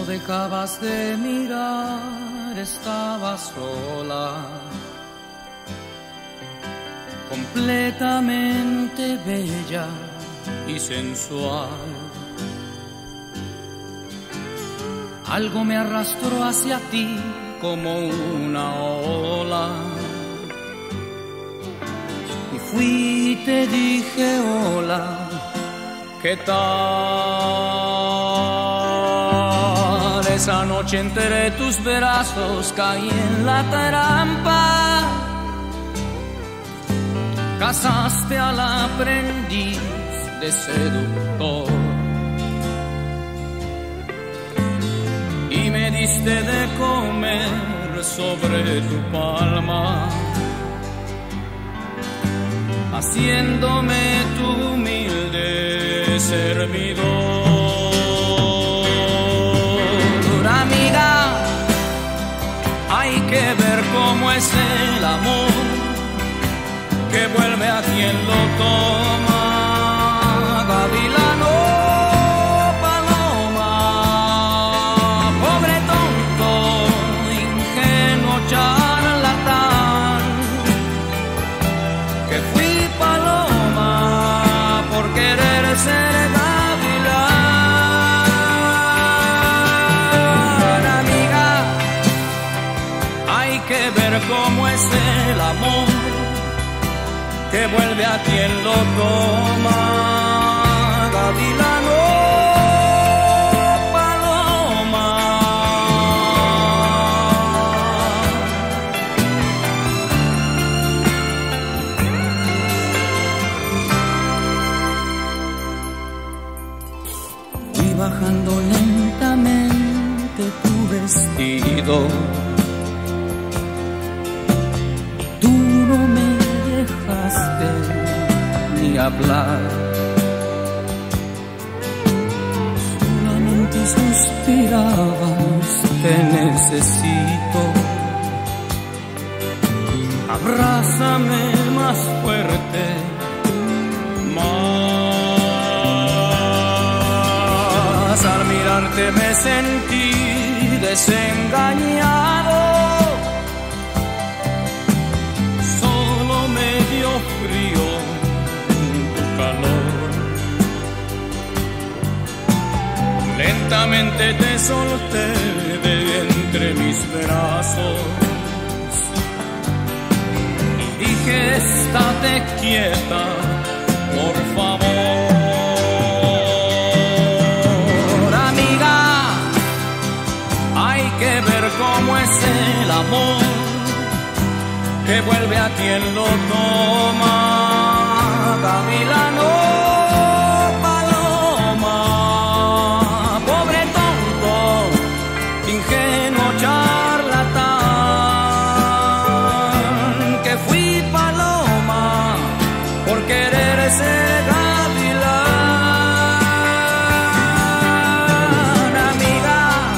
dejabas de mirar, estaba sola, completamente bella y sensual. Algo me arrastró hacia ti como una ola, y fui y te dije hola, ¿qué tal? Esa noche entre tus brazos caí en la trampa. Casaste al aprendiz de seductor y me diste de comer sobre tu palma, haciéndome tu humilde servidor. Amiga, hay que ver cómo es el amor que vuelve a quien lo toma. Gavilano, paloma, pobre tonto, ingenuo charlatán, que fui paloma por querer ser gavilán. Amiga, hay que ver cómo es el amor que vuelve a quien lo toma. Gavilano, paloma. Fui bajando lentamente tu vestido, tú no me dejaste ni hablar, solamente suspirabas, te necesito, abrázame más fuerte, más. Al mirarte me sentí desengañado, frío tu calor. Lentamente te solté de entre mis brazos y dije, estate quieta, por favor. Amiga, hay que ver cómo es el amor que vuelve a quien lo toma. Gavilano, paloma, pobre tonto, ingenuo charlatán, que fui paloma por querer ser gavilán. Amiga,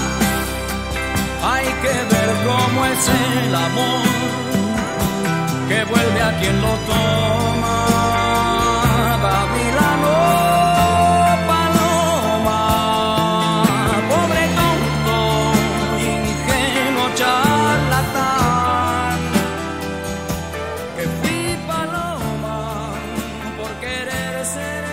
hay que ver cómo es el amor que vuelve a quien lo toma. Gavilano, paloma, pobre tonto, ingenuo charlatán, que fui paloma por querer ser